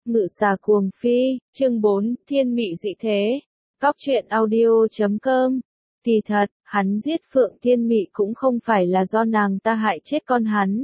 Ngự xà cuồng phi, chương 4, thiên mị dị thế. Cóc truyện audio.com. Kỳ thật, hắn giết Phượng Thiên Mị cũng không phải là do nàng ta hại chết con hắn.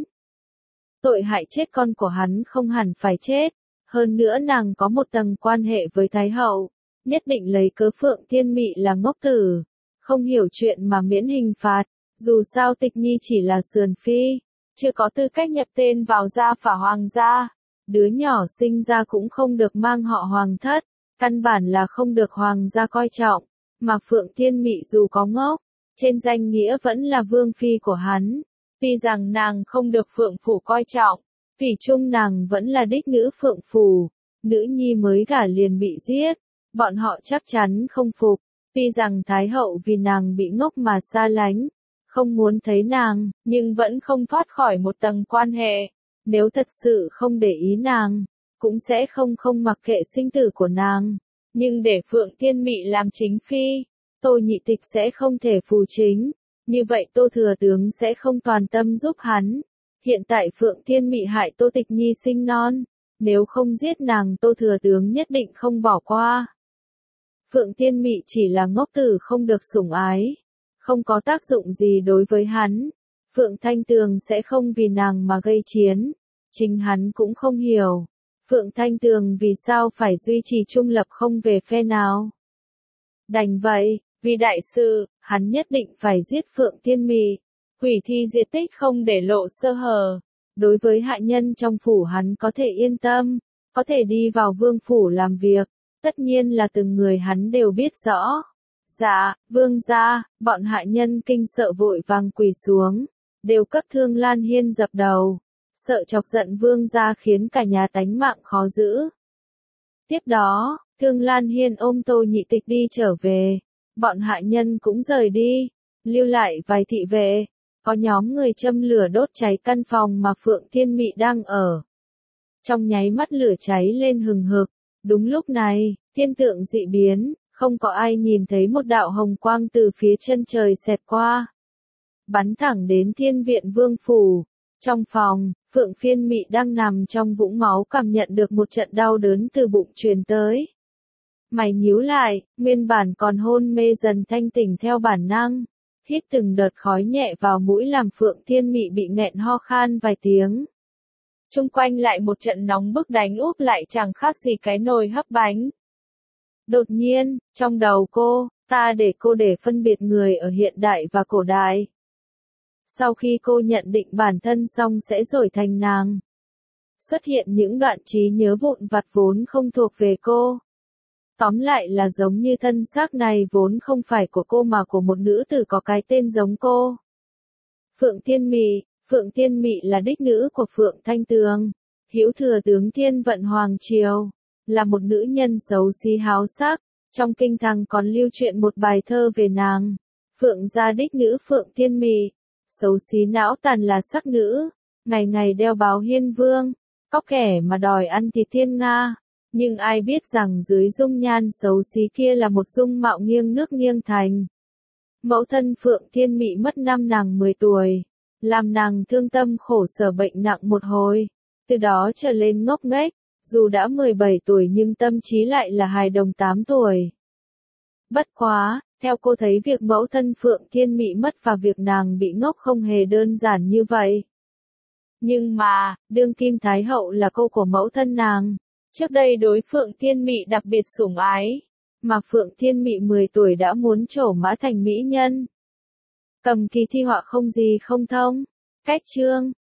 Tội hại chết con của hắn không hẳn phải chết. Hơn nữa nàng có một tầng quan hệ với Thái Hậu, nhất định lấy cớ Phượng Thiên Mị là ngốc tử, không hiểu chuyện mà miễn hình phạt. Dù sao Tịch Nhi chỉ là sườn phi, chưa có tư cách nhập tên vào gia phả hoàng gia. Đứa nhỏ sinh ra cũng không được mang họ hoàng thất, căn bản là không được hoàng gia coi trọng, mà Phượng Thiên Mị dù có ngốc, trên danh nghĩa vẫn là vương phi của hắn. Tuy rằng nàng không được Phượng phủ coi trọng, thủy chung nàng vẫn là đích nữ Phượng phủ, nữ nhi mới gả liền bị giết, bọn họ chắc chắn không phục. Tuy rằng Thái Hậu vì nàng bị ngốc mà xa lánh, không muốn thấy nàng, nhưng vẫn không thoát khỏi một tầng quan hệ. Nếu thật sự không để ý nàng, cũng sẽ không mặc kệ sinh tử của nàng. Nhưng để Phượng Thiên Mị làm chính phi, Tô Nhị Tịch sẽ không thể phù chính. Như vậy Tô Thừa Tướng sẽ không toàn tâm giúp hắn. Hiện tại Phượng Thiên Mị hại Tô Tịch Nhi sinh non. Nếu không giết nàng Tô Thừa Tướng nhất định không bỏ qua. Phượng Thiên Mị chỉ là ngốc tử không được sủng ái. Không có tác dụng gì đối với hắn. Phượng Thanh Tường sẽ không vì nàng mà gây chiến. Chính hắn cũng không hiểu. Phượng Thanh Tường vì sao phải duy trì trung lập không về phe nào. Đành vậy, vì đại sự, hắn nhất định phải giết Phượng Thiên Mị. Hủy thi diệt tích không để lộ sơ hở. Đối với hạ nhân trong phủ hắn có thể yên tâm, có thể đi vào vương phủ làm việc. Tất nhiên là từng người hắn đều biết rõ. Dạ, vương gia, bọn hạ nhân kinh sợ vội vàng quỳ xuống, đều cấp Thương Lan Hiên dập đầu, sợ chọc giận vương gia khiến cả nhà tánh mạng khó giữ. Tiếp đó, Thương Lan Hiên ôm Tô Nhị Tịch đi trở về, bọn hạ nhân cũng rời đi, lưu lại vài thị vệ, có nhóm người châm lửa đốt cháy căn phòng mà Phượng Thiên Mị đang ở. Trong nháy mắt lửa cháy lên hừng hực, đúng lúc này, thiên tượng dị biến. Không có ai nhìn thấy một đạo hồng quang từ phía chân trời xẹt qua. Bắn thẳng đến Thiên Viện Vương Phủ. Trong phòng, Phượng Thiên Mị đang nằm trong vũng máu cảm nhận được một trận đau đớn từ bụng truyền tới. Mày nhíu lại, nguyên bản còn hôn mê dần thanh tỉnh theo bản năng. Hít từng đợt khói nhẹ vào mũi làm Phượng Thiên Mị bị nghẹn ho khan vài tiếng. Chung quanh lại một trận nóng bức đánh úp lại chẳng khác gì cái nồi hấp bánh. Đột nhiên, trong đầu cô, cô để phân biệt người ở hiện đại và cổ đại. Sau khi cô nhận định bản thân xong sẽ đổi thành nàng. Xuất hiện những đoạn trí nhớ vụn vặt vốn không thuộc về cô. Tóm lại là giống như thân xác này vốn không phải của cô mà của một nữ tử có cái tên giống cô. Phượng Thiên Mị là đích nữ của Phượng Thanh Tường, hữu thừa tướng Thiên Vận Hoàng Triều. Là một nữ nhân xấu xí háo sắc, trong kinh thành còn lưu truyện một bài thơ về nàng. Phượng gia đích nữ Phượng Thiên Mị, xấu xí não tàn là sắc nữ, ngày ngày đeo báo hiên vương, cóc kẻ mà đòi ăn thịt thiên nga. Nhưng ai biết rằng dưới dung nhan xấu xí kia là một dung mạo nghiêng nước nghiêng thành. Mẫu thân Phượng Thiên Mị mất năm nàng 10 tuổi, làm nàng thương tâm khổ sở bệnh nặng một hồi, từ đó trở lên ngốc nghếch. Dù đã 17 tuổi nhưng tâm trí lại là hài đồng 8 tuổi. Bất quá, theo cô thấy việc mẫu thân Phượng Thiên Mị mất và việc nàng bị ngốc không hề đơn giản như vậy. Nhưng mà, đương kim Thái Hậu là cô của mẫu thân nàng. Trước đây đối Phượng Thiên Mị đặc biệt sủng ái. Mà Phượng Thiên Mị 10 tuổi đã muốn trổ mã thành mỹ nhân. Cầm kỳ thi họa không gì không thông. Cách chương.